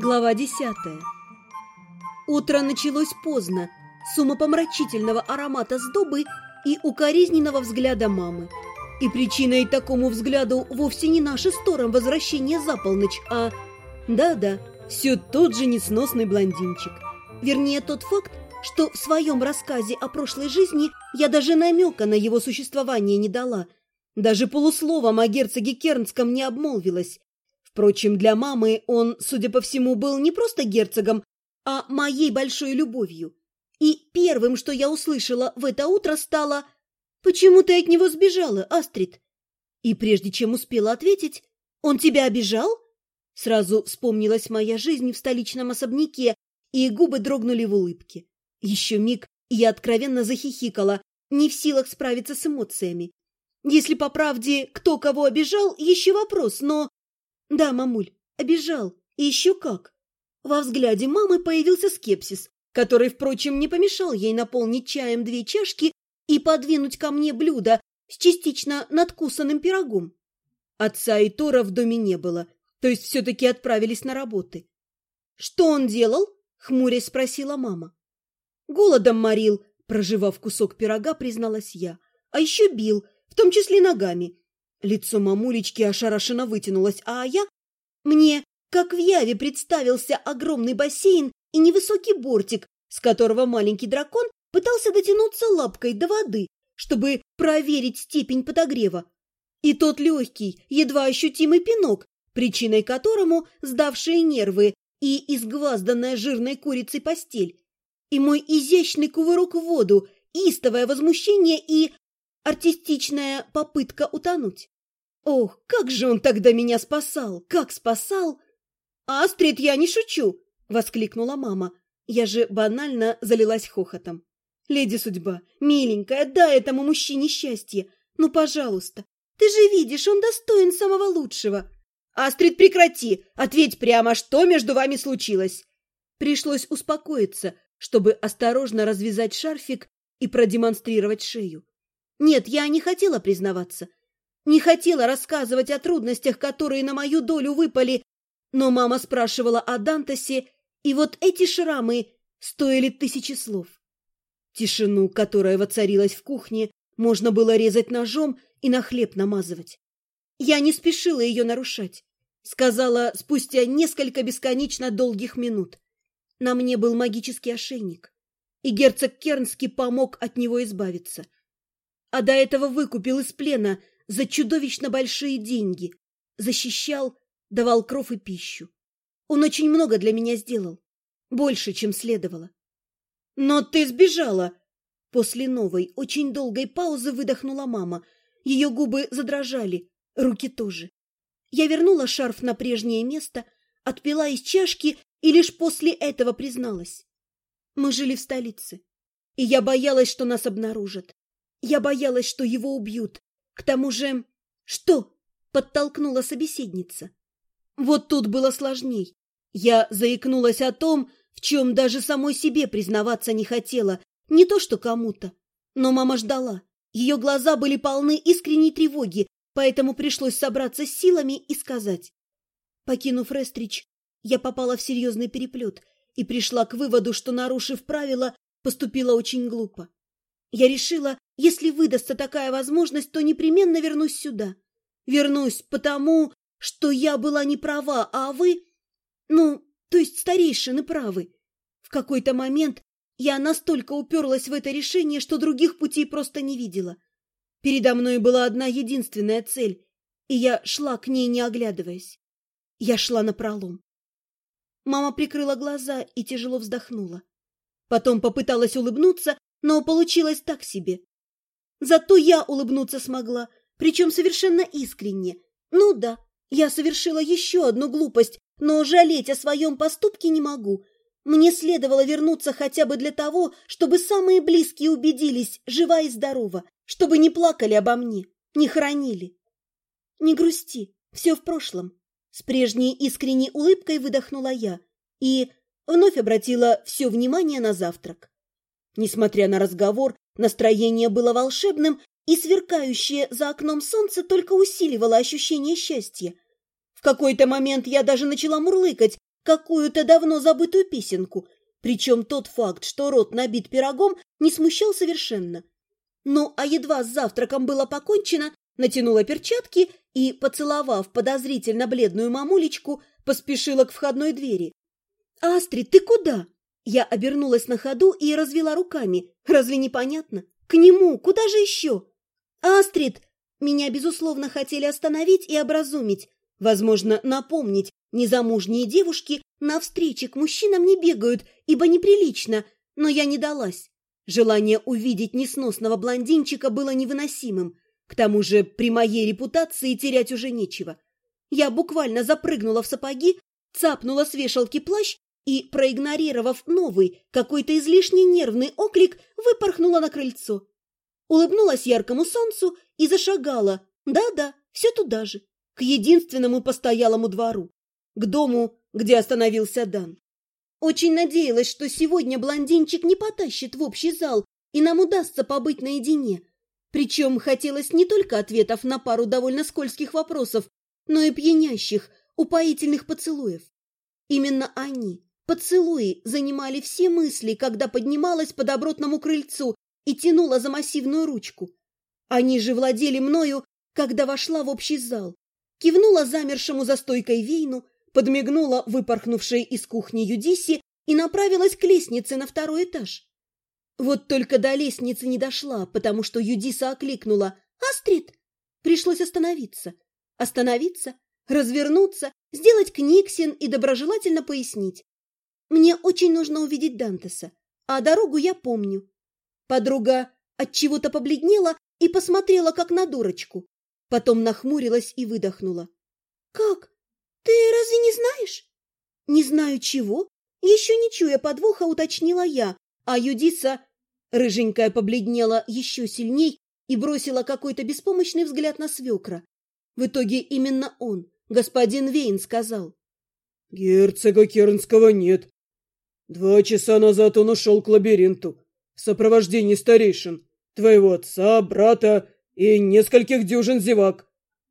Глава 10. Утро началось поздно, с умопомрачительного аромата сдобы и укоризненного взгляда мамы. И причиной такому взгляду вовсе не наше с Тором возвращение за полночь, а... Да-да, все тот же несносный блондинчик. Вернее, тот факт, что в своем рассказе о прошлой жизни я даже намека на его существование не дала. Даже полусловом о герцоге Кернском не обмолвилась. Впрочем, для мамы он, судя по всему, был не просто герцогом, а моей большой любовью. И первым, что я услышала в это утро, стало: «Почему ты от него сбежала, Астрид?» И прежде чем успела ответить: «Он тебя обижал?» Сразу вспомнилась моя жизнь в столичном особняке, и губы дрогнули в улыбке. Еще миг, и я откровенно захихикала, не в силах справиться с эмоциями. Если по правде кто кого обижал, еще вопрос, но... Да, мамуль, обижал, и еще как. Во взгляде мамы появился скепсис, который, впрочем, не помешал ей наполнить чаем 2 чашки и подвинуть ко мне блюдо с частично надкусанным пирогом. Отца и Тора в доме не было, то есть все-таки отправились на работы. «Что он делал?» — хмурясь спросила мама. «Голодом морил», — прожевав кусок пирога, призналась я. «А еще бил, в том числе ногами». Лицо мамулечки ошарашенно вытянулось, а я... Мне, как в яве, представился огромный бассейн и невысокий бортик, с которого маленький дракон пытался дотянуться лапкой до воды, чтобы проверить степень подогрева. И тот легкий, едва ощутимый пинок, причиной которому сдавшие нервы и изгвазданная жирной курицей постель. И мой изящный кувырок в воду, истовое возмущение и артистичная попытка утонуть. Ох, как же он тогда меня спасал! Как спасал! «Астрид, я не шучу!» — воскликнула мама. Я же банально залилась хохотом. «Леди Судьба, миленькая, дай этому мужчине счастье! Ну, пожалуйста! Ты же видишь, он достоин самого лучшего!» «Астрид, прекрати! Ответь прямо, что между вами случилось!» Пришлось успокоиться, чтобы осторожно развязать шарфик и продемонстрировать шею. Нет, я не хотела признаваться. Не хотела рассказывать о трудностях, которые на мою долю выпали, но мама спрашивала о Дантасе, и вот эти шрамы стоили 1000 слов. Тишину, которая воцарилась в кухне, можно было резать ножом и на хлеб намазывать. Я не спешила ее нарушать. Сказала спустя несколько бесконечно долгих минут. На мне был магический ошейник, и герцог Кернский помог от него избавиться. А до этого выкупил из плена за чудовищно большие деньги, защищал, давал кров и пищу. Он очень много для меня сделал, больше, чем следовало. «Но ты сбежала!» После новой, очень долгой паузы выдохнула мама. Ее губы задрожали, руки тоже. Я вернула шарф на прежнее место, отпила из чашки и лишь после этого призналась. Мы жили в столице, и я боялась, что нас обнаружат. Я боялась, что его убьют. К тому же... Что? Подтолкнула собеседница. Вот тут было сложней. Я заикнулась о том, в чем даже самой себе признаваться не хотела. Не то что кому-то. Но мама ждала. Ее глаза были полны искренней тревоги, поэтому пришлось собраться с силами и сказать. Покинув Рестрич, я попала в серьезный переплет и пришла к выводу, что, нарушив правила, поступила очень глупо. Я решила, если выдастся такая возможность, то непременно вернусь сюда. Вернусь потому, что я была не права, а вы... Ну, то есть старейшины правы. В какой-то момент я настолько уперлась в это решение, что других путей просто не видела. Передо мной была одна единственная цель, и я шла к ней, не оглядываясь. Я шла напролом. Мама прикрыла глаза и тяжело вздохнула. Потом попыталась улыбнуться, но получилось так себе. Зато я улыбнуться смогла, причем совершенно искренне. Ну да, я совершила еще одну глупость, но жалеть о своем поступке не могу. Мне следовало вернуться хотя бы для того, чтобы самые близкие убедились, жива и здорова, чтобы не плакали обо мне, не хоронили. Не грусти, все в прошлом. С прежней искренней улыбкой выдохнула я и вновь обратила все внимание на завтрак. Несмотря на разговор, настроение было волшебным, и сверкающее за окном солнце только усиливало ощущение счастья. В какой-то момент я даже начала мурлыкать, какую-то давно забытую песенку, причем тот факт, что рот набит пирогом, не смущал совершенно. Ну, а едва с завтраком было покончено, натянула перчатки и, поцеловав подозрительно бледную мамулечку, поспешила к входной двери. «Астрид, ты куда?» Я обернулась на ходу и развела руками. Разве непонятно? К нему, куда же еще? «Астрид!» Меня, безусловно, хотели остановить и образумить. Возможно, напомнить, незамужние девушки на встрече к мужчинам не бегают, ибо неприлично, но я не далась. Желание увидеть несносного блондинчика было невыносимым. К тому же при моей репутации терять уже нечего. Я буквально запрыгнула в сапоги, цапнула с вешалки плащ и, проигнорировав новый, какой-то излишне нервный оклик, выпорхнула на крыльцо. Улыбнулась яркому солнцу и зашагала, да-да, все туда же, к единственному постоялому двору, к дому, где остановился Дан. Очень надеялась, что сегодня блондинчик не потащит в общий зал, и нам удастся побыть наедине. Причем хотелось не только ответов на пару довольно скользких вопросов, но и пьянящих, упоительных поцелуев. Именно они, поцелуи, занимали все мысли, когда поднималась по добротному крыльцу и тянула за массивную ручку. Они же владели мною, когда вошла в общий зал, кивнула замершему за стойкой Вейну, подмигнула выпорхнувшей из кухни Юдисе и направилась к лестнице на второй этаж. Вот только до лестницы не дошла, потому что Юдиса окликнула: «Астрид!» Пришлось остановиться. Остановиться, развернуться, сделать книгсен и доброжелательно пояснить. Мне очень нужно увидеть Дантеса, а дорогу я помню. Подруга отчего-то побледнела и посмотрела, как на дурочку. Потом нахмурилась и выдохнула. «Как? Ты разве не знаешь?» «Не знаю чего?» Еще не чуя подвоха, уточнила я, а Юдиса, рыженькая, побледнела еще сильней и бросила какой-то беспомощный взгляд на свекра. В итоге именно он, господин Вейн, сказал: «Герцога Кернского нет. 2 часа назад он ушел к лабиринту в сопровождении старейшин, твоего отца, брата и нескольких дюжин зевак».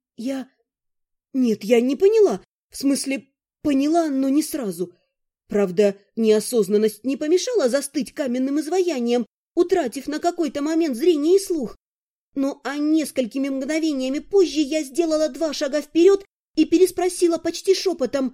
Нет, я не поняла. В смысле, поняла, но не сразу. Правда, неосознанность не помешала застыть каменным изваянием, утратив на какой-то момент зрение и слух. Ну, а несколькими мгновениями позже я сделала 2 шага вперед и переспросила почти шепотом: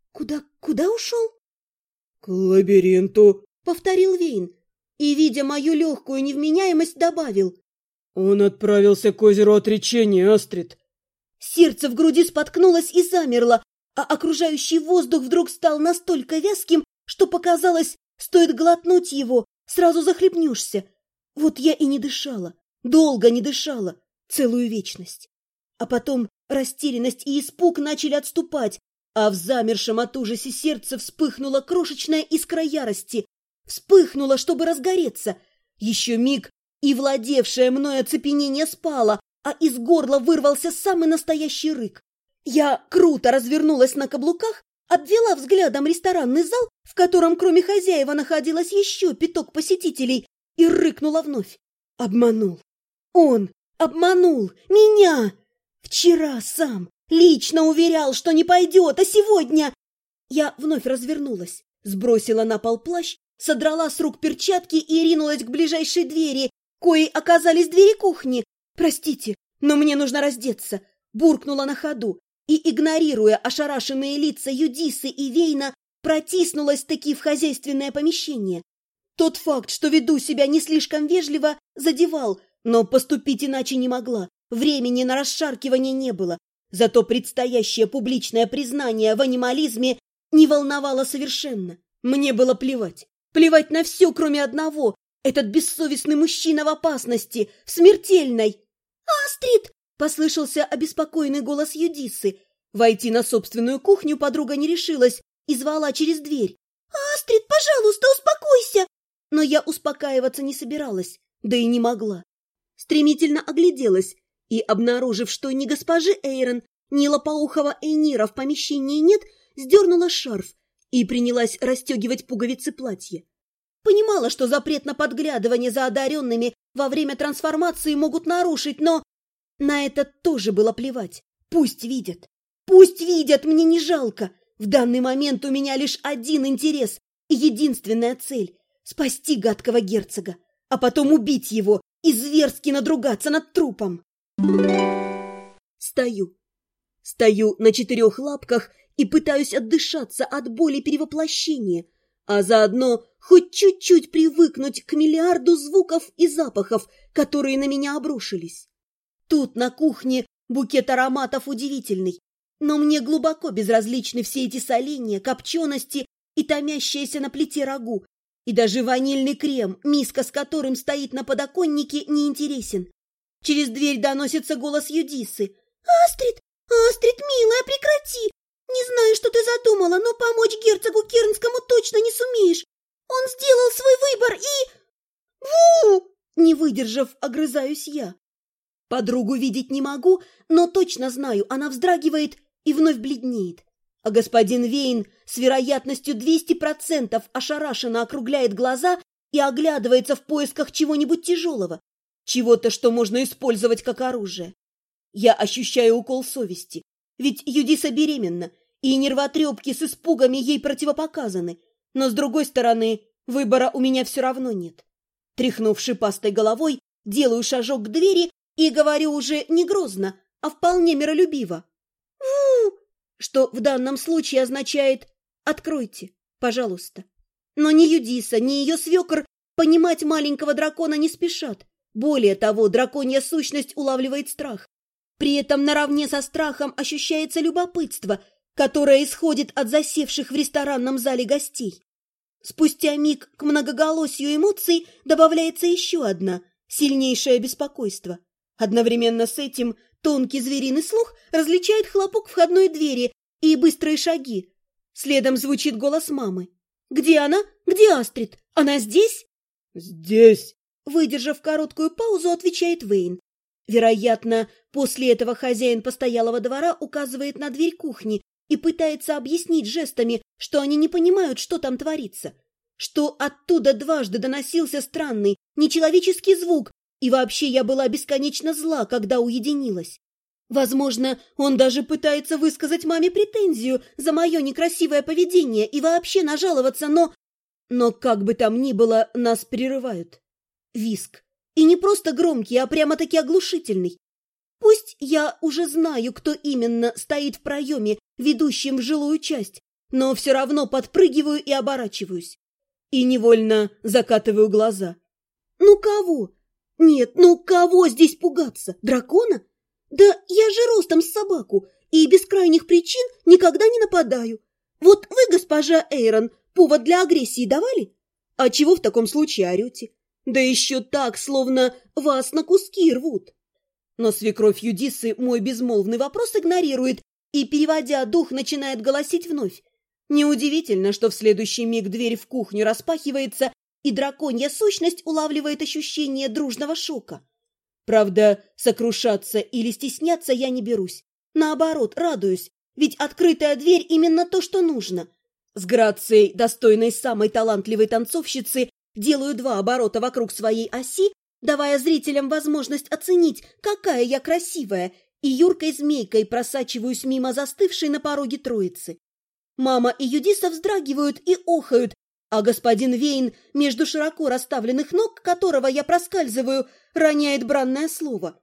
«Куда ушел?» «К лабиринту», — повторил Вейн, и, видя мою легкую невменяемость, добавил: «Он отправился к озеру Отречения, Астрид». Сердце в груди споткнулось и замерло, а окружающий воздух вдруг стал настолько вязким, что показалось, стоит глотнуть его, сразу захлебнешься. Вот я и не дышала, долго не дышала, целую вечность. А потом растерянность и испуг начали отступать, а в замершем от ужаса сердце вспыхнула крошечная искра ярости. Вспыхнула, чтобы разгореться. Еще миг, и владевшее мной оцепенение спало, а из горла вырвался самый настоящий рык. Я круто развернулась на каблуках, обвела взглядом ресторанный зал, в котором кроме хозяева находилось еще 5 посетителей, и рыкнула вновь. Обманул. Он обманул меня. Вчера сам лично уверял, что не пойдет, а сегодня... Я вновь развернулась, сбросила на пол плащ, содрала с рук перчатки и ринулась к ближайшей двери, коей оказались двери кухни. «Простите, но мне нужно раздеться», — буркнула на ходу и, игнорируя ошарашенные лица Юдисы и Вейна, протиснулась-таки в хозяйственное помещение. Тот факт, что веду себя не слишком вежливо, задевал, но поступить иначе не могла. Времени на расшаркивание не было. Зато предстоящее публичное признание в анимализме не волновало совершенно. Мне было плевать. Плевать на все, кроме одного. Этот бессовестный мужчина в опасности, в смертельной. «Астрид!» — послышался обеспокоенный голос Юдисы. Войти на собственную кухню подруга не решилась и звала через дверь. «Астрид, пожалуйста, успокойся!» Но я успокаиваться не собиралась, да и не могла. Стремительно огляделась и, обнаружив, что ни госпожи Эйрон, ни лопоухого Эйнира в помещении нет, сдернула шарф и принялась расстегивать пуговицы платья. Понимала, что запрет на подглядывание за одаренными во время трансформации могут нарушить, но на это тоже было плевать. Пусть видят, мне не жалко. В данный момент у меня лишь один интерес и единственная цель – спасти гадкого герцога, а потом убить его и зверски надругаться над трупом. Стою на 4 лапках и пытаюсь отдышаться от боли перевоплощения, а заодно хоть чуть-чуть привыкнуть к миллиарду звуков и запахов, которые на меня обрушились. Тут на кухне букет ароматов удивительный, но мне глубоко безразличны все эти соления, копчености и томящиеся на плите рагу, и даже ванильный крем, миска с которым стоит на подоконнике, не интересен. Через дверь доносится голос Юдисы. «Астрид! Астрид, милая, прекрати! Не знаю, что ты задумала, но помочь герцогу Кернскому точно не сумеешь. Он сделал свой выбор и... Ву!» Не выдержав, огрызаюсь я. Подругу видеть не могу, но точно знаю, она вздрагивает и вновь бледнеет. А господин Вейн с вероятностью 200% ошарашенно округляет глаза и оглядывается в поисках чего-нибудь тяжелого, чего-то, что можно использовать как оружие. Я ощущаю укол совести, ведь Юдиса беременна, и нервотрепки с испугами ей противопоказаны, но, с другой стороны, выбора у меня все равно нет. Тряхнув шипастой головой, делаю шажок к двери и говорю уже не грозно, а вполне миролюбиво. «Ву!», что в данном случае означает «откройте, пожалуйста». Но ни Юдиса, ни ее свекор понимать маленького дракона не спешат. Более того, драконья сущность улавливает страх. При этом наравне со страхом ощущается любопытство, которое исходит от засевших в ресторанном зале гостей. Спустя миг к многоголосию эмоций добавляется еще одна – сильнейшее беспокойство. Одновременно с этим тонкий звериный слух различает хлопок входной двери и быстрые шаги. Следом звучит голос мамы. «Где она? Где Астрид? Она здесь?» «Здесь!» Выдержав короткую паузу, отвечает Вейн. Вероятно, после этого хозяин постоялого двора указывает на дверь кухни и пытается объяснить жестами, что они не понимают, что там творится, что оттуда дважды доносился странный, нечеловеческий звук, и вообще я была бесконечно зла, когда уединилась. Возможно, он даже пытается высказать маме претензию за мое некрасивое поведение и вообще нажаловаться, но как бы там ни было, нас прерывают. Визг. И не просто громкий, а прямо-таки оглушительный. Пусть я уже знаю, кто именно стоит в проеме, ведущем в жилую часть, но все равно подпрыгиваю и оборачиваюсь. И невольно закатываю глаза. Ну кого? Нет, ну кого здесь пугаться? Дракона? Да я же ростом с собаку и без крайних причин никогда не нападаю. Вот вы, госпожа Эйрон, повод для агрессии давали? А чего в таком случае орете? Да еще так, словно вас на куски рвут. Но свекровь Юдисы мой безмолвный вопрос игнорирует и, переводя дух, начинает голосить вновь. Неудивительно, что в следующий миг дверь в кухню распахивается, и драконья сущность улавливает ощущение дружного шока. Правда, сокрушаться или стесняться я не берусь. Наоборот, радуюсь, ведь открытая дверь именно то, что нужно. С грацией, достойной самой талантливой танцовщицы, делаю 2 оборота вокруг своей оси, давая зрителям возможность оценить, какая я красивая, и юркой змейкой просачиваюсь мимо застывшей на пороге троицы. Мама и Юдиса вздрагивают и охают, а господин Вейн, между широко расставленных ног которого я проскальзываю, роняет бранное слово.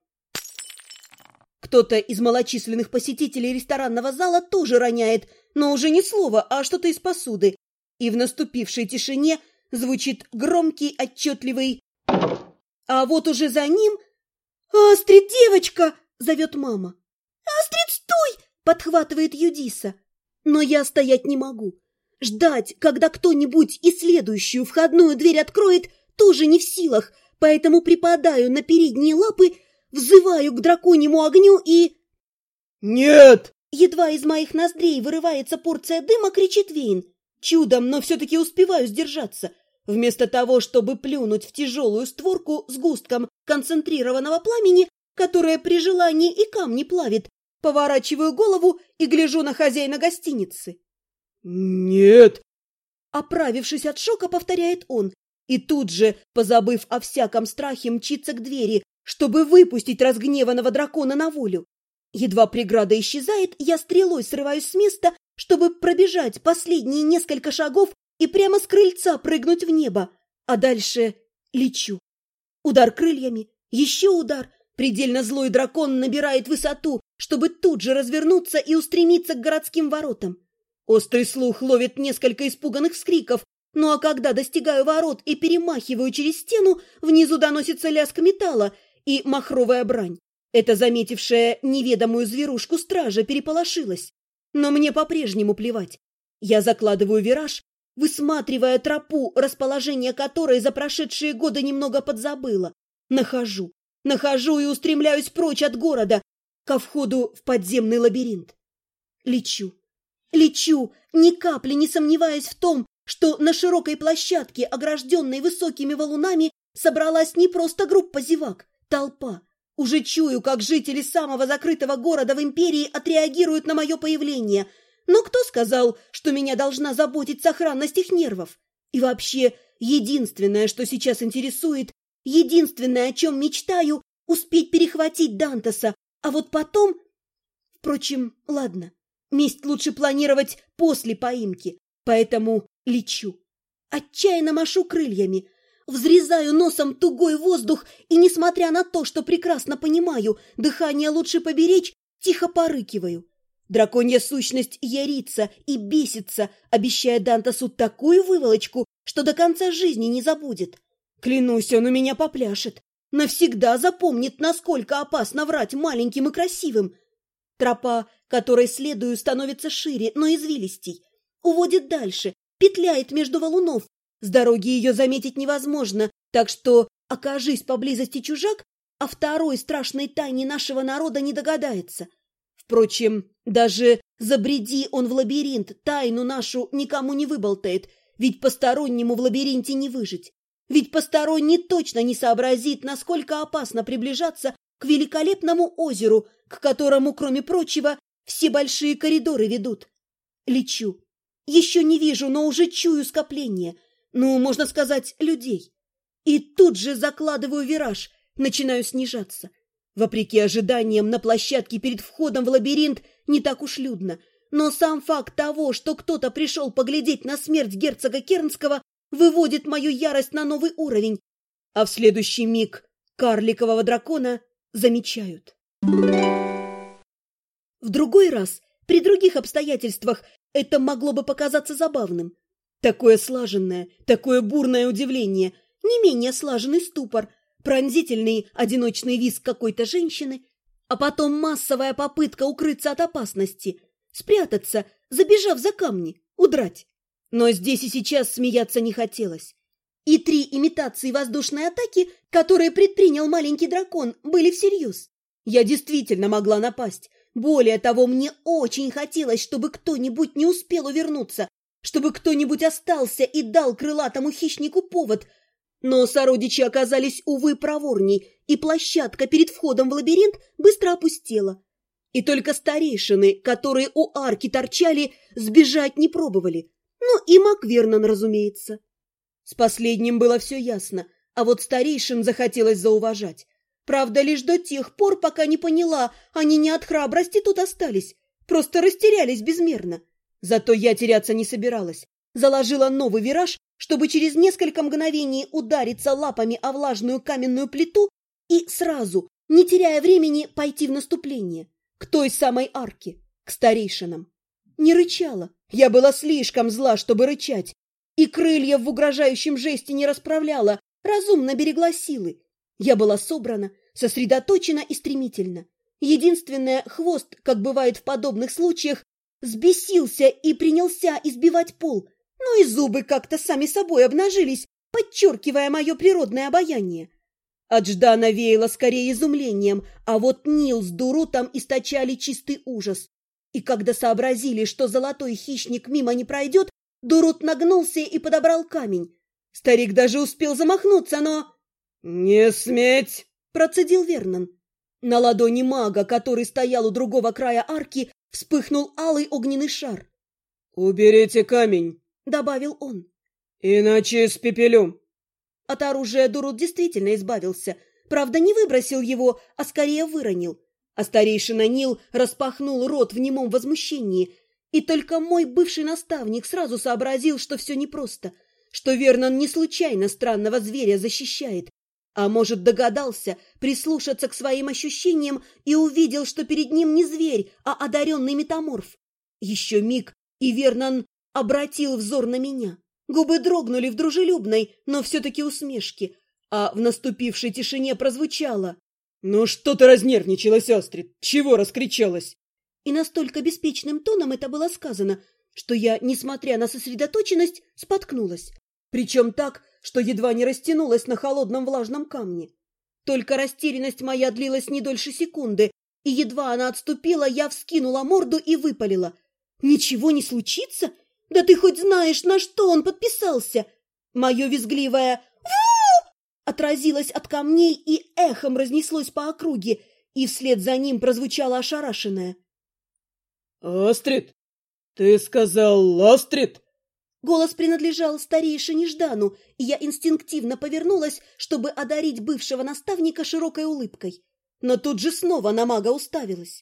Кто-то из малочисленных посетителей ресторанного зала тоже роняет, но уже не слово, а что-то из посуды. И в наступившей тишине звучит громкий, отчетливый... А вот уже за ним... «Астрид, девочка!» — зовет мама. «Астрид, стой!» — подхватывает Юдиса. Но я стоять не могу. Ждать, когда кто-нибудь и следующую входную дверь откроет, тоже не в силах, поэтому припадаю на передние лапы, взываю к драконьему огню и... «Нет!» Едва из моих ноздрей вырывается порция дыма, кричит Вейн. Чудом, но все-таки успеваю сдержаться. Вместо того, чтобы плюнуть в тяжелую створку с густком концентрированного пламени, которое при желании и камни плавит, поворачиваю голову и гляжу на хозяина гостиницы. «Нет!» Оправившись от шока, повторяет он, и тут же, позабыв о всяком страхе, мчится к двери, чтобы выпустить разгневанного дракона на волю. Едва преграда исчезает, я стрелой срываюсь с места чтобы пробежать последние несколько шагов и прямо с крыльца прыгнуть в небо, а дальше лечу. Удар крыльями, еще удар. Предельно злой дракон набирает высоту, чтобы тут же развернуться и устремиться к городским воротам. Острый слух ловит несколько испуганных вскриков, ну а когда достигаю ворот и перемахиваю через стену, внизу доносится лязг металла и махровая брань. Эта заметившая неведомую зверушку стража переполошилась. Но мне по-прежнему плевать. Я закладываю вираж, высматривая тропу, расположение которой за прошедшие годы немного подзабыла. Нахожу и устремляюсь прочь от города, ко входу в подземный лабиринт. Лечу, ни капли не сомневаясь в том, что на широкой площадке, огражденной высокими валунами, собралась не просто группа зевак, толпа. Уже чую, как жители самого закрытого города в империи отреагируют на мое появление. Но кто сказал, что меня должна заботить сохранность их нервов? И вообще, единственное, что сейчас интересует, единственное, о чем мечтаю, успеть перехватить Дантеса, а вот потом... Впрочем, ладно, месть лучше планировать после поимки, поэтому лечу. Отчаянно машу крыльями, взрезаю носом тугой воздух и, несмотря на то, что прекрасно понимаю, дыхание лучше поберечь, тихо порыкиваю. Драконья сущность ярится и бесится, обещая Дантесу такую выволочку, что до конца жизни не забудет. Клянусь, он у меня попляшет. Навсегда запомнит, насколько опасно врать маленьким и красивым. Тропа, которой следую, становится шире, но извилистей. Уводит дальше, петляет между валунов. С дороги ее заметить невозможно, так что, окажись поблизости чужак, о второй страшной тайне нашего народа не догадается. Впрочем, даже забреди он в лабиринт, тайну нашу никому не выболтает, ведь постороннему в лабиринте не выжить. Ведь посторонний точно не сообразит, насколько опасно приближаться к великолепному озеру, к которому, кроме прочего, все большие коридоры ведут. Лечу. Еще не вижу, но уже чую скопление. Ну, можно сказать, людей. И тут же закладываю вираж, начинаю снижаться. Вопреки ожиданиям, на площадке перед входом в лабиринт не так уж людно. Но сам факт того, что кто-то пришел поглядеть на смерть герцога Кернского, выводит мою ярость на новый уровень. А в следующий миг карликового дракона замечают. В другой раз, при других обстоятельствах, это могло бы показаться забавным. Такое слаженное, такое бурное удивление, не менее слаженный ступор, пронзительный одиночный визг какой-то женщины, а потом массовая попытка укрыться от опасности, спрятаться, забежав за камни, удрать. Но здесь и сейчас смеяться не хотелось. И 3 имитации воздушной атаки, которые предпринял маленький дракон, были всерьез. Я действительно могла напасть. Более того, мне очень хотелось, чтобы кто-нибудь не успел увернуться, чтобы кто-нибудь остался и дал крылатому хищнику повод. Но сородичи оказались, увы, проворней, и площадка перед входом в лабиринт быстро опустела. И только старейшины, которые у арки торчали, сбежать не пробовали. Ну и Маквернон, разумеется. С последним было все ясно, а вот старейшин захотелось зауважать. Правда, лишь до тех пор, пока не поняла, они не от храбрости тут остались, просто растерялись безмерно. Зато я теряться не собиралась. Заложила новый вираж, чтобы через несколько мгновений удариться лапами о влажную каменную плиту и сразу, не теряя времени, пойти в наступление. К той самой арке, к старейшинам. Не рычала. Я была слишком зла, чтобы рычать. И крылья в угрожающем жесте не расправляла, разумно берегла силы. Я была собрана, сосредоточена и стремительна. Единственное, хвост, как бывает в подобных случаях, взбесился и принялся избивать пол, но и зубы как-то сами собой обнажились, подчеркивая мое природное обаяние. От Ждана веяло скорее изумлением, а вот Нил с Дурутом источали чистый ужас. И когда сообразили, что золотой хищник мимо не пройдет, Дурут нагнулся и подобрал камень. Старик даже успел замахнуться, но... «Не сметь!» – процедил Вернон. На ладони мага, который стоял у другого края арки, вспыхнул алый огненный шар. «Уберите камень!» – добавил он. «Иначе испепелю!» От оружия Дурут действительно избавился. Правда, не выбросил его, а скорее выронил. А старейшина Нил распахнул рот в немом возмущении. И только мой бывший наставник сразу сообразил, что все непросто, что Вернон не случайно странного зверя защищает, а может, догадался прислушаться к своим ощущениям и увидел, что перед ним не зверь, а одаренный метаморф. Еще миг, и Вернон обратил взор на меня. Губы дрогнули в дружелюбной, но все-таки усмешке, а в наступившей тишине прозвучало: «Ну что ты разнервничалась, Астрид? Чего раскричалась?» И настолько беспечным тоном это было сказано, что я, несмотря на сосредоточенность, споткнулась. Причем так, что едва не растянулась на холодном влажном камне. Только растерянность моя длилась не дольше секунды, и едва она отступила, я вскинула морду и выпалила: «Ничего не случится? Да ты хоть знаешь, на что он подписался?» Мое визгливое «Ву!» отразилось от камней и эхом разнеслось по округе, и вслед за ним прозвучало ошарашенное: «Астрид? Ты сказал Астрид?» Голос принадлежал старейшине Ждану, и я инстинктивно повернулась, чтобы одарить бывшего наставника широкой улыбкой. Но тут же снова на мага уставилась.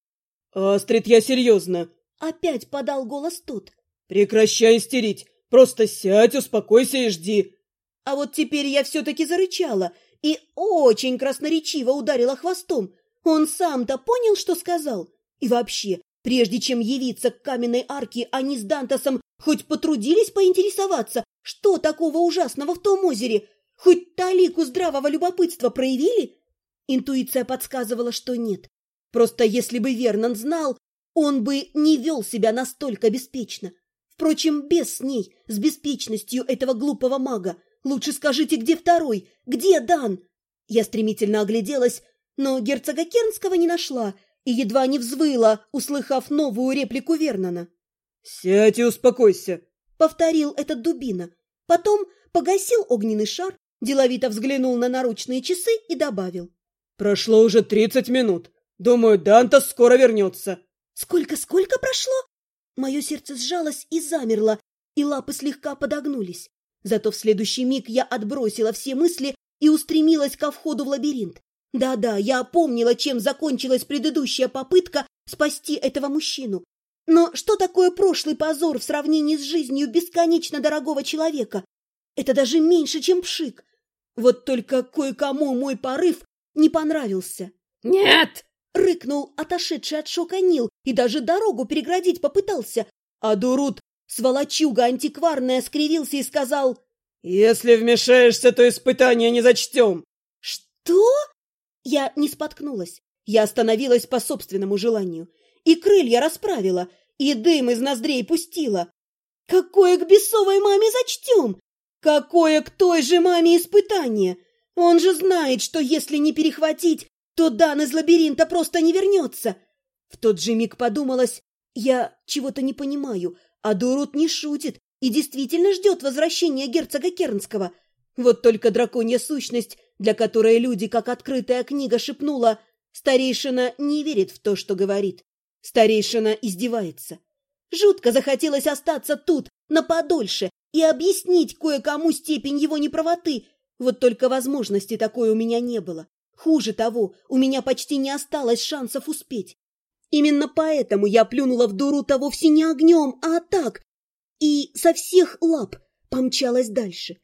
«Астрид, я серьезно!» Опять подал голос тот. «Прекращай истерить! Просто сядь, успокойся и жди!» А вот теперь я все-таки зарычала и очень красноречиво ударила хвостом. Он сам-то понял, что сказал? И вообще, прежде чем явиться к каменной арке, они с Дантасом хоть потрудились поинтересоваться, что такого ужасного в том озере? Хоть талику здравого любопытства проявили? Интуиция подсказывала, что нет. Просто если бы Вернон знал, он бы не вел себя настолько беспечно. Впрочем, без с ней, с беспечностью этого глупого мага. Лучше скажите, где второй? Где Дан? Я стремительно огляделась, но герцога Кернского не нашла и едва не взвыла, услыхав новую реплику Вернона. «Сядь и успокойся», — повторил этот дубина. Потом погасил огненный шар, деловито взглянул на наручные часы и добавил: «Прошло уже 30 минут. Думаю, Дантас скоро вернется». «Сколько прошло?» Мое сердце сжалось и замерло, и лапы слегка подогнулись. Зато в следующий миг я отбросила все мысли и устремилась ко входу в лабиринт. Да-да, я опомнила, чем закончилась предыдущая попытка спасти этого мужчину. Но что такое прошлый позор в сравнении с жизнью бесконечно дорогого человека? Это даже меньше, чем пшик. Вот только кое-кому мой порыв не понравился. «Нет!» — рыкнул отошедший от шока Нил и даже дорогу переградить попытался. А Дурут, сволочуга антикварная, скривился и сказал: «Если вмешаешься, то испытание не зачтем». «Что?» Я не споткнулась. Я остановилась по собственному желанию. И крылья расправила, и дым из ноздрей пустила. Какое к бесовой маме зачтем? Какое к той же маме испытание? Он же знает, что если не перехватить, то Дан из лабиринта просто не вернется. В тот же миг подумалось: я чего-то не понимаю, а Дурут не шутит и действительно ждет возвращения герцога Кернского. Вот только драконья сущность, для которой люди, как открытая книга, шепнула: старейшина не верит в то, что говорит. Старейшина издевается. Жутко захотелось остаться тут, на подольше, и объяснить кое-кому степень его неправоты. Вот только возможности такой у меня не было. Хуже того, у меня почти не осталось шансов успеть. Именно поэтому я плюнула в Дурута вовсе не огнем, а так, и со всех лап помчалась дальше.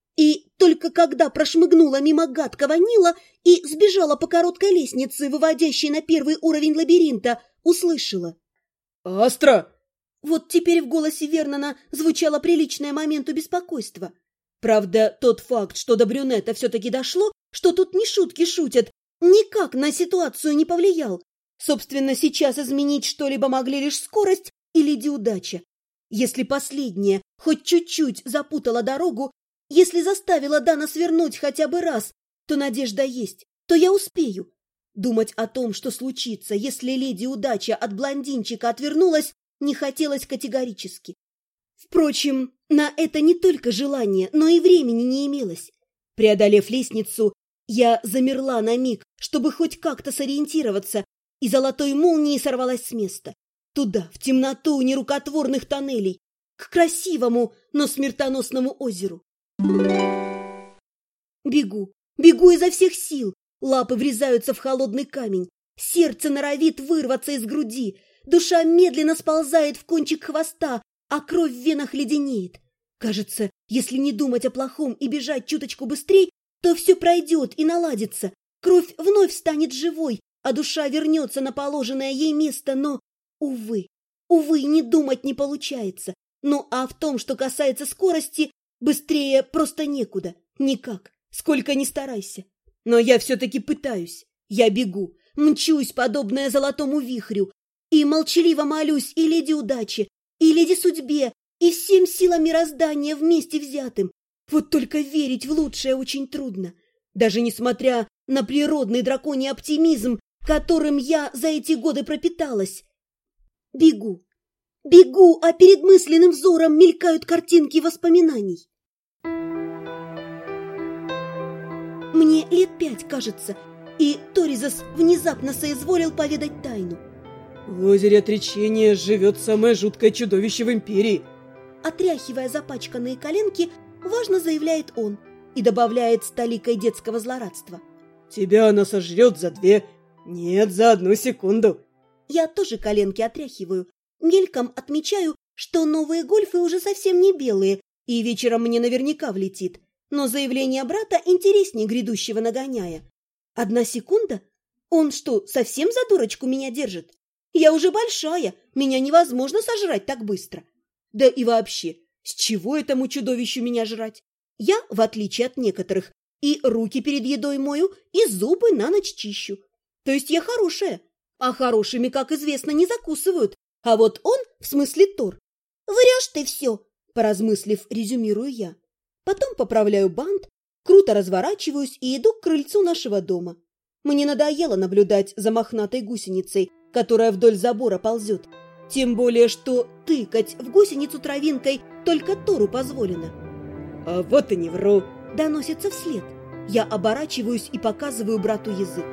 И только когда прошмыгнула мимо гадкого Нила и сбежала по короткой лестнице, выводящей на первый уровень лабиринта, услышала: «Астра!» Вот теперь в голосе Вернона звучало приличное моменту беспокойства. Правда, тот факт, что до брюнета все-таки дошло, что тут не шутки шутят, никак на ситуацию не повлиял. Собственно, сейчас изменить что-либо могли лишь скорость и леди удача. Если последняя хоть чуть-чуть запутала дорогу, если заставила Дана свернуть хотя бы раз, то надежда есть, то я успею. Думать о том, что случится, если леди удача от блондинчика отвернулась, не хотелось категорически. Впрочем, на это не только желание, но и времени не имелось. Преодолев лестницу, я замерла на миг, чтобы хоть как-то сориентироваться, и золотой молнией сорвалась с места. Туда, в темноту нерукотворных тоннелей, к красивому, но смертоносному озеру. Бегу изо всех сил, лапы врезаются в холодный камень, сердце норовит вырваться из груди, душа медленно сползает в кончик хвоста, а кровь в венах леденеет. Кажется, если не думать о плохом и бежать чуточку быстрей, то все пройдет и наладится. Кровь вновь станет живой, а душа вернется на положенное ей место, но, увы, не думать не получается. Ну а в том, что касается скорости, быстрее просто некуда, никак, сколько ни старайся. Но я все-таки пытаюсь, я бегу, мчусь, подобное золотому вихрю, и молчаливо молюсь и леди удачи, и леди судьбе, и всем силам мироздания вместе взятым. Вот только верить в лучшее очень трудно, даже несмотря на природный драконий оптимизм, которым я за эти годы пропиталась. Бегу, а перед мысленным взором мелькают картинки воспоминаний. Мне лет 5, кажется, и Торизас внезапно соизволил поведать тайну. В озере Отречения живет самое жуткое чудовище в Империи. Отряхивая запачканные коленки, важно заявляет он и добавляет с толикой детского злорадства. Тебя она сожрет за 2, нет, за 1 секунду. Я тоже коленки отряхиваю, мельком отмечаю, что новые гольфы уже совсем не белые, и вечером мне наверняка влетит. Но заявление брата интереснее грядущего нагоняя. 1 секунда? Он что, совсем за дурочку меня держит? Я уже большая, меня невозможно сожрать так быстро. Да и вообще, с чего этому чудовищу меня жрать? Я, в отличие от некоторых, и руки перед едой мою, и зубы на ночь чищу. То есть я хорошая, а хорошими, как известно, не закусывают. А вот он, в смысле Тор. Врешь ты все, поразмыслив, резюмирую я. Потом поправляю бант, круто разворачиваюсь и иду к крыльцу нашего дома. Мне надоело наблюдать за мохнатой гусеницей, которая вдоль забора ползет. Тем более, что тыкать в гусеницу травинкой только Тору позволено. А вот и не вру. Доносится вслед. Я оборачиваюсь и показываю брату язык.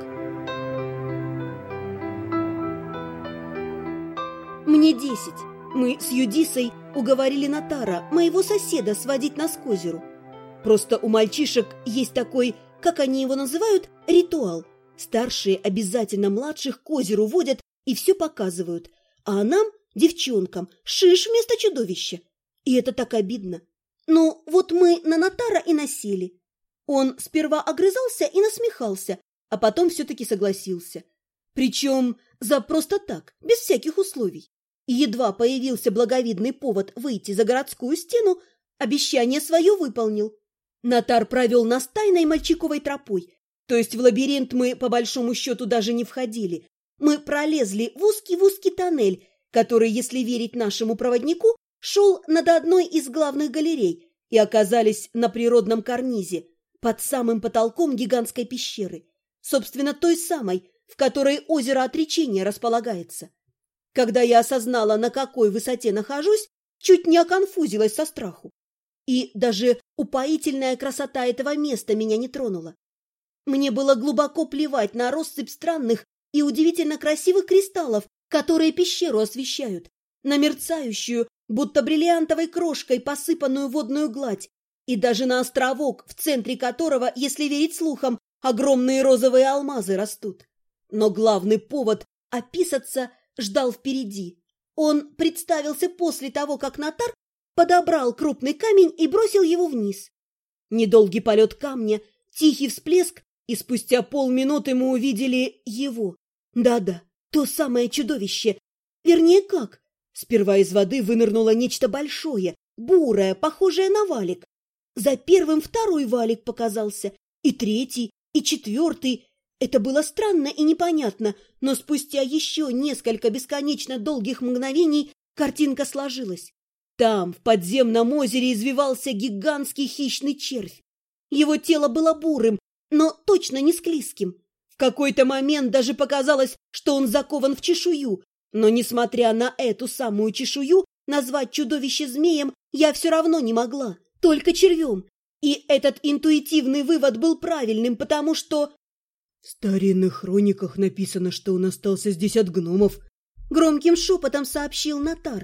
Мне 10. Мы с Юдисой уговорили Натара, моего соседа, сводить нас к озеру. Просто у мальчишек есть такой, как они его называют, ритуал. Старшие обязательно младших к озеру водят и все показывают. А нам, девчонкам, шиш вместо чудовища. И это так обидно. Ну, вот мы на Натара и насели. Он сперва огрызался и насмехался, а потом все-таки согласился. Причем за просто так, без всяких условий. И едва появился благовидный повод выйти за городскую стену, обещание свое выполнил. Натар провел нас тайной мальчиковой тропой, то есть в лабиринт мы по большому счету даже не входили. Мы пролезли в узкий тоннель, который, если верить нашему проводнику, шел над одной из главных галерей, и оказались на природном карнизе, под самым потолком гигантской пещеры, собственно той самой, в которой озеро Отречения располагается. Когда я осознала, на какой высоте нахожусь, чуть не оконфузилась со страху. И даже упоительная красота этого места меня не тронула. Мне было глубоко плевать на россыпь странных и удивительно красивых кристаллов, которые пещеру освещают, на мерцающую, будто бриллиантовой крошкой посыпанную водную гладь, и даже на островок, в центре которого, если верить слухам, огромные розовые алмазы растут. Но главный повод описаться ждал впереди. Он представился после того, как Натар подобрал крупный камень и бросил его вниз. Недолгий полет камня, тихий всплеск, и спустя полминуты мы увидели его. Да-да, то самое чудовище. Вернее, как? Сперва из воды вынырнуло нечто большое, бурое, похожее на валик. За первым 2-й валик показался, и 3-й, и 4-й. Это было странно и непонятно, но спустя еще несколько бесконечно долгих мгновений картинка сложилась. Там, в подземном озере, извивался гигантский хищный червь. Его тело было бурым, но точно не склизким. В какой-то момент даже показалось, что он закован в чешую, но, несмотря на эту самую чешую, назвать чудовище змеем я все равно не могла, только червем. И этот интуитивный вывод был правильным, потому что... В старинных хрониках написано, что он остался здесь от гномов. Громким шепотом сообщил Натар.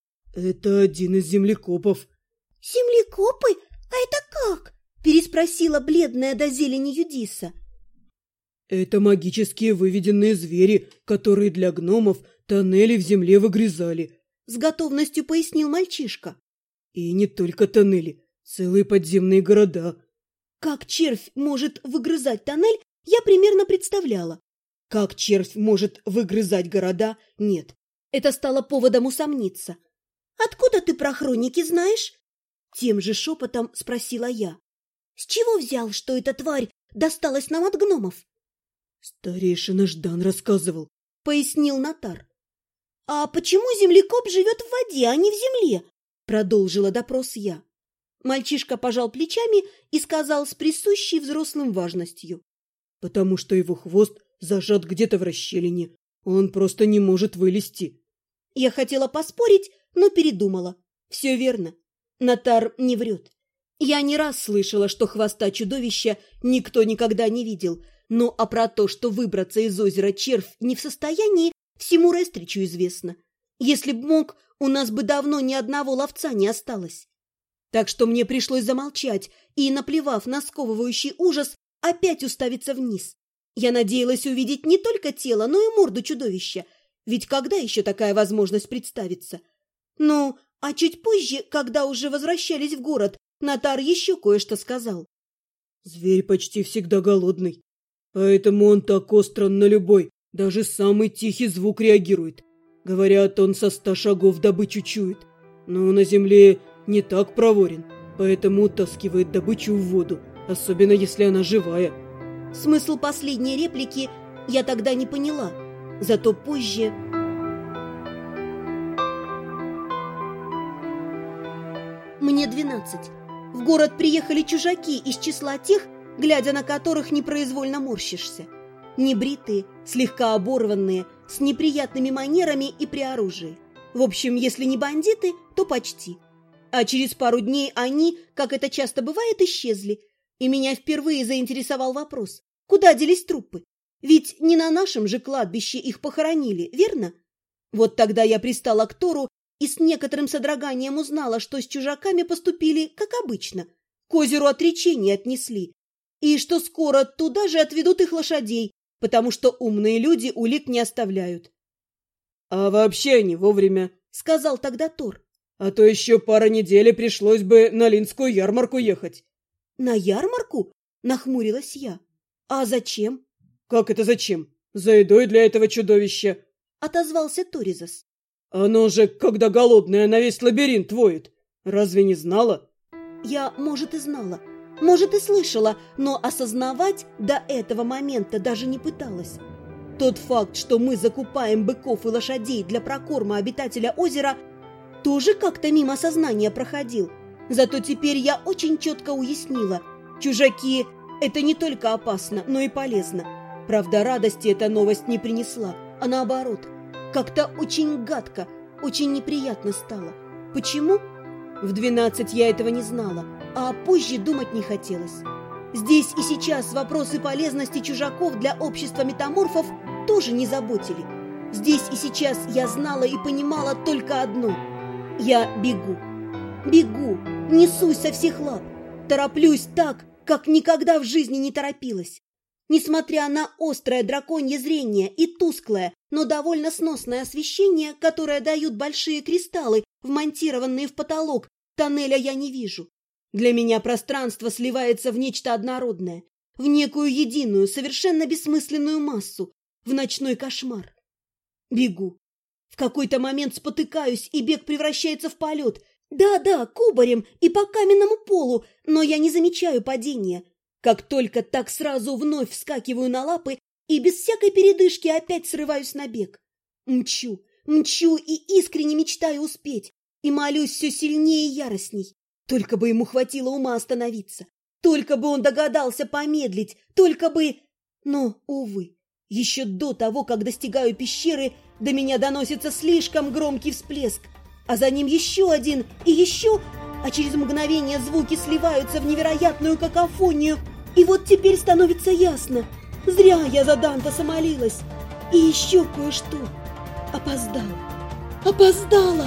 Это один из землекопов. Землекопы? А это как? Переспросила бледная до зелени Юдиса. Это магические выведенные звери, которые для гномов тоннели в земле выгрызали. С готовностью пояснил мальчишка. И не только тоннели, целые подземные города. Как червь может выгрызать тоннель, я примерно представляла. Как червь может выгрызать города, нет. Это стало поводом усомниться. «Откуда ты про хроники знаешь?» Тем же шепотом спросила я. «С чего взял, что эта тварь досталась нам от гномов?» Старейшина Ждан рассказывал, пояснил Натар. «А почему землекоп живет в воде, а не в земле?» Продолжила допрос я. Мальчишка пожал плечами и сказал с присущей взрослым важностью. «Потому что его хвост зажат где-то в расщелине. Он просто не может вылезти». Я хотела поспорить, но передумала. Все верно. Натар не врет. Я не раз слышала, что хвоста чудовища никто никогда не видел, но а про то, что выбраться из озера червь не в состоянии, всему Рестричу известно. Если б мог, у нас бы давно ни одного ловца не осталось. Так что мне пришлось замолчать и, наплевав на сковывающий ужас, опять уставиться вниз. Я надеялась увидеть не только тело, но и морду чудовища, ведь когда еще такая возможность представится? Ну, а чуть позже, когда уже возвращались в город, Натар еще кое-что сказал. Зверь почти всегда голодный, поэтому он так остро на любой, даже самый тихий звук реагирует. Говорят, он со 100 шагов добычу чует, но на земле не так проворен, поэтому утаскивает добычу в воду, особенно если она живая. Смысл последней реплики я тогда не поняла, зато позже... Мне 12. В город приехали чужаки из числа тех, глядя на которых непроизвольно морщишься. Небритые, слегка оборванные, с неприятными манерами и при оружии. В общем, если не бандиты, то почти. А через пару дней они, как это часто бывает, исчезли. И меня впервые заинтересовал вопрос, куда делись трупы? Ведь не на нашем же кладбище их похоронили, верно? Вот тогда я пристала к Тору и с некоторым содроганием узнала, что с чужаками поступили, как обычно. К озеру отречения отнесли. И что скоро туда же отведут их лошадей, потому что умные люди улик не оставляют. — А вообще они вовремя, — сказал тогда Тор. — А то еще пара недель пришлось бы на Линскую ярмарку ехать. — На ярмарку? — нахмурилась я. — А зачем? — Как это зачем? За едой для этого чудовища, — отозвался Торизас. — Оно же, когда голодное, на весь лабиринт воет. Разве не знала? Я, может, и знала. Может, и слышала, но осознавать до этого момента даже не пыталась. Тот факт, что мы закупаем быков и лошадей для прокорма обитателя озера, тоже как-то мимо сознания проходил. Зато теперь я очень четко уяснила. Чужаки – это не только опасно, но и полезно. Правда, радости эта новость не принесла, а наоборот. Как-то очень гадко, очень неприятно стало. Почему? В 12 я этого не знала, а позже думать не хотелось. Здесь и сейчас вопросы полезности чужаков для общества метаморфов тоже не заботили. Здесь и сейчас я знала и понимала только одно. Я бегу. Бегу, несусь со всех лап. Тороплюсь так, как никогда в жизни не торопилась. Несмотря на острое драконье зрение и тусклое, но довольно сносное освещение, которое дают большие кристаллы, вмонтированные в потолок, тоннеля я не вижу. Для меня пространство сливается в нечто однородное, в некую единую, совершенно бессмысленную массу, в ночной кошмар. Бегу. В какой-то момент спотыкаюсь, и бег превращается в полет. Да-да, кубарем и по каменному полу, но я не замечаю падения. Как только так сразу вновь вскакиваю на лапы и без всякой передышки опять срываюсь на бег. Мчу, мчу и искренне мечтаю успеть, и молюсь все сильнее и яростней. Только бы ему хватило ума остановиться, только бы он догадался помедлить, только бы... Но, увы, еще до того, как достигаю пещеры, до меня доносится слишком громкий всплеск, а за ним еще один и еще, а через мгновение звуки сливаются в невероятную какофонию, и вот теперь становится ясно. Зря я за Дантаса молилась. И еще кое-что. Опоздала. Опоздала!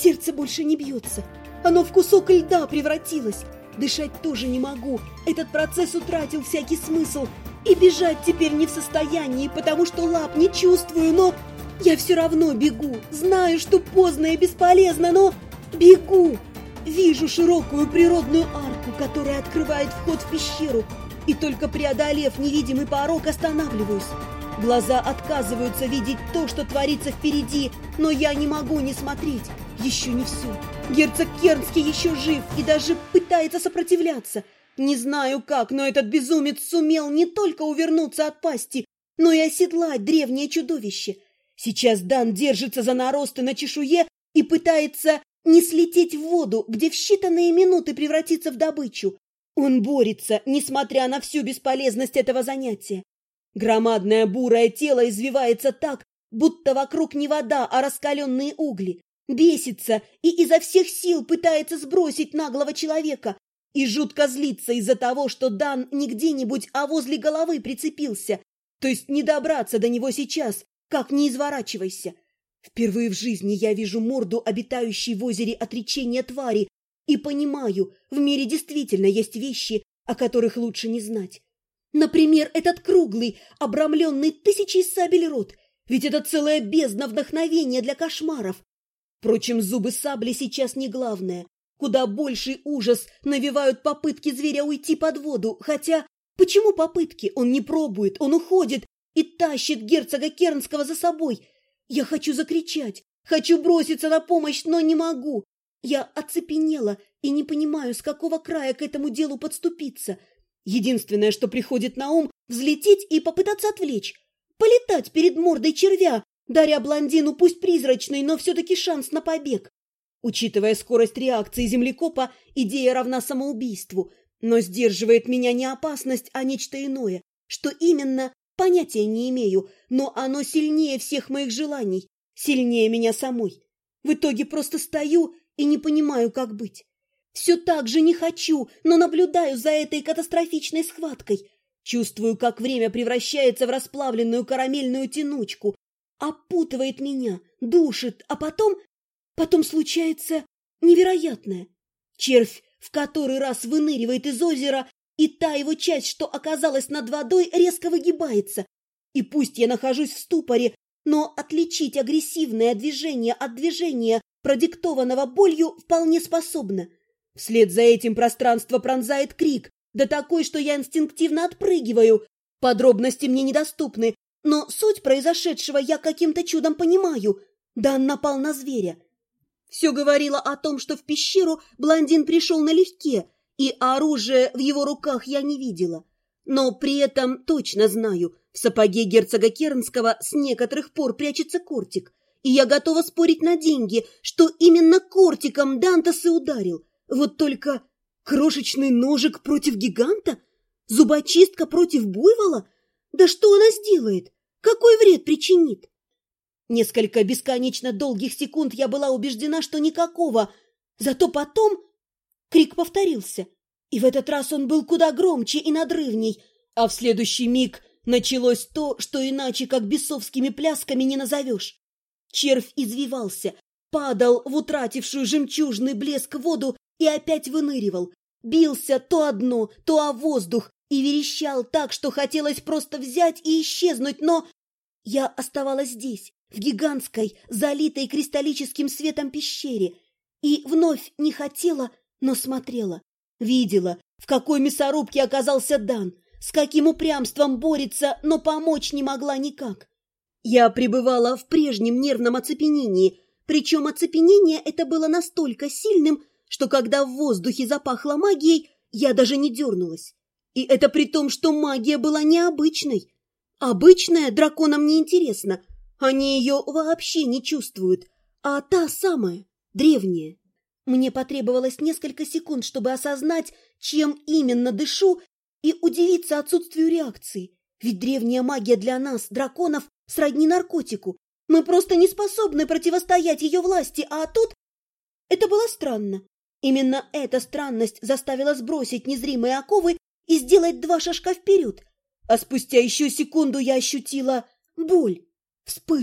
Сердце больше не бьется. Оно в кусок льда превратилось. Дышать тоже не могу. Этот процесс утратил всякий смысл. И бежать теперь не в состоянии, потому что лап не чувствую, но я все равно бегу. Знаю, что поздно и бесполезно, но бегу. Вижу широкую природную арку, которая открывает вход в пещеру. И только преодолев невидимый порог, останавливаюсь. Глаза отказываются видеть то, что творится впереди, но я не могу не смотреть. Еще не все. Герцог Кернский еще жив и даже пытается сопротивляться. Не знаю как, но этот безумец сумел не только увернуться от пасти, но и оседлать древнее чудовище. Сейчас Дан держится за наросты на чешуе и пытается не слететь в воду, где в считанные минуты превратится в добычу. Он борется, несмотря на всю бесполезность этого занятия. Громадное бурое тело извивается так, будто вокруг не вода, а раскаленные угли. Бесится и изо всех сил пытается сбросить наглого человека. И жутко злится из-за того, что Дан не где-нибудь, а возле головы прицепился. То есть не добраться до него сейчас, как ни изворачивайся. Впервые в жизни я вижу морду, обитающей в озере отречения твари, и понимаю, в мире действительно есть вещи, о которых лучше не знать. Например, этот круглый, обрамленный тысячей сабель рот, ведь это целая бездна вдохновения для кошмаров. Впрочем, зубы сабли сейчас не главное. Куда больший ужас навевают попытки зверя уйти под воду, хотя почему попытки? Он не пробует, он уходит и тащит герцога Кернского за собой. Я хочу закричать, хочу броситься на помощь, но не могу. Я оцепенела и не понимаю, с какого края к этому делу подступиться. Единственное, что приходит на ум – взлететь и попытаться отвлечь. Полетать перед мордой червя, даря блондину пусть призрачный, но все-таки шанс на побег. Учитывая скорость реакции землекопа, идея равна самоубийству, но сдерживает меня не опасность, а нечто иное. Что именно, понятия не имею, но оно сильнее всех моих желаний, сильнее меня самой. В итоге просто стою и не понимаю, как быть. Все так же не хочу, но наблюдаю за этой катастрофичной схваткой. Чувствую, как время превращается в расплавленную карамельную тянучку, опутывает меня, душит, а потом случается невероятное. Червь в который раз выныривает из озера, и та его часть, что оказалась над водой, резко выгибается. И пусть я нахожусь в ступоре, но отличить агрессивное движение от движения, продиктованного болью, вполне способна. Вслед за этим пространство пронзает крик, да такой, что я инстинктивно отпрыгиваю. Подробности мне недоступны, но суть произошедшего я каким-то чудом понимаю. Дан напал на зверя. Все говорило о том, что в пещеру блондин пришел налегке, и оружия в его руках я не видела. Но при этом точно знаю, в сапоге герцога Кернского с некоторых пор прячется кортик, и я готова спорить на деньги, что именно кортиком Дантас и ударил. Вот только крошечный ножик против гиганта? Зубочистка против буйвола? Да что она сделает? Какой вред причинит? Несколько бесконечно долгих секунд я была убеждена, что никакого. Зато потом крик повторился. И в этот раз он был куда громче и надрывней. А в следующий миг началось то, что иначе как бесовскими плясками не назовешь. Червь извивался, падал в утратившую жемчужный блеск воду и опять выныривал. Бился то о дно, то о воздух и верещал так, что хотелось просто взять и исчезнуть, но я оставалась здесь, в гигантской, залитой кристаллическим светом пещере, и вновь не хотела, но смотрела. Видела, в какой мясорубке оказался Дан, с каким упрямством борется, но помочь не могла никак. Я пребывала в прежнем нервном оцепенении, причем оцепенение это было настолько сильным, что когда в воздухе запахло магией, я даже не дернулась. И это при том, что магия была необычной. Обычная драконам не интересна, они ее вообще не чувствуют, а та самая, древняя. Мне потребовалось несколько секунд, чтобы осознать, чем именно дышу, и удивиться отсутствию реакции. Ведь древняя магия для нас, драконов, сродни наркотику. Мы просто не способны противостоять ее власти, а тут... Это было странно. Именно эта странность заставила сбросить незримые оковы и сделать 2 шажка вперед. А спустя еще секунду я ощутила боль. Вспышка,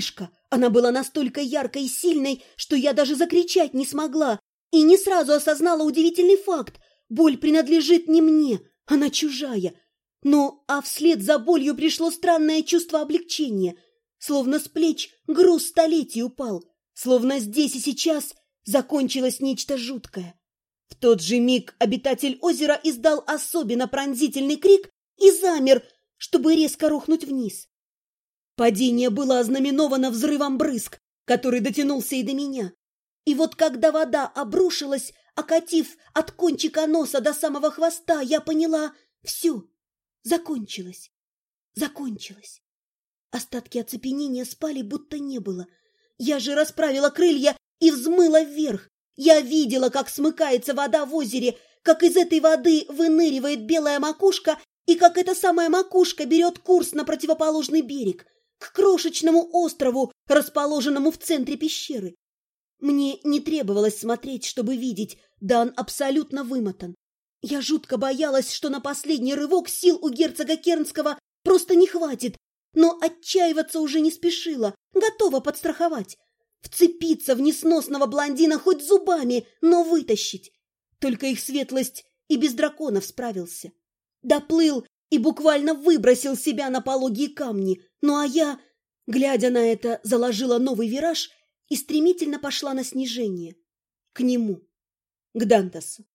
Она была настолько яркой и сильной, что я даже закричать не смогла и не сразу осознала удивительный факт. Боль принадлежит не мне, она чужая. А вслед за болью пришло странное чувство облегчения, словно с плеч груз столетий упал, словно здесь и сейчас закончилось нечто жуткое. В тот же миг обитатель озера издал особенно пронзительный крик и замер, чтобы резко рухнуть вниз. Падение было ознаменовано взрывом брызг, который дотянулся и до меня. И вот когда вода обрушилась, окатив от кончика носа до самого хвоста, я поняла — все, закончилось, закончилось. Остатки оцепенения спали, будто не было. Я же расправила крылья и взмыла вверх. Я видела, как смыкается вода в озере, как из этой воды выныривает белая макушка и как эта самая макушка берет курс на противоположный берег, к крошечному острову, расположенному в центре пещеры. Мне не требовалось смотреть, чтобы видеть, Дан абсолютно вымотан. Я жутко боялась, что на последний рывок сил у герцога Кернского просто не хватит, но отчаиваться уже не спешила, готова подстраховать. Вцепиться в несносного блондина хоть зубами, но вытащить. Только их светлость и без драконов справился. Доплыл и буквально выбросил себя на пологие камни. А я, глядя на это, заложила новый вираж и стремительно пошла на снижение. К нему, к Дантасу.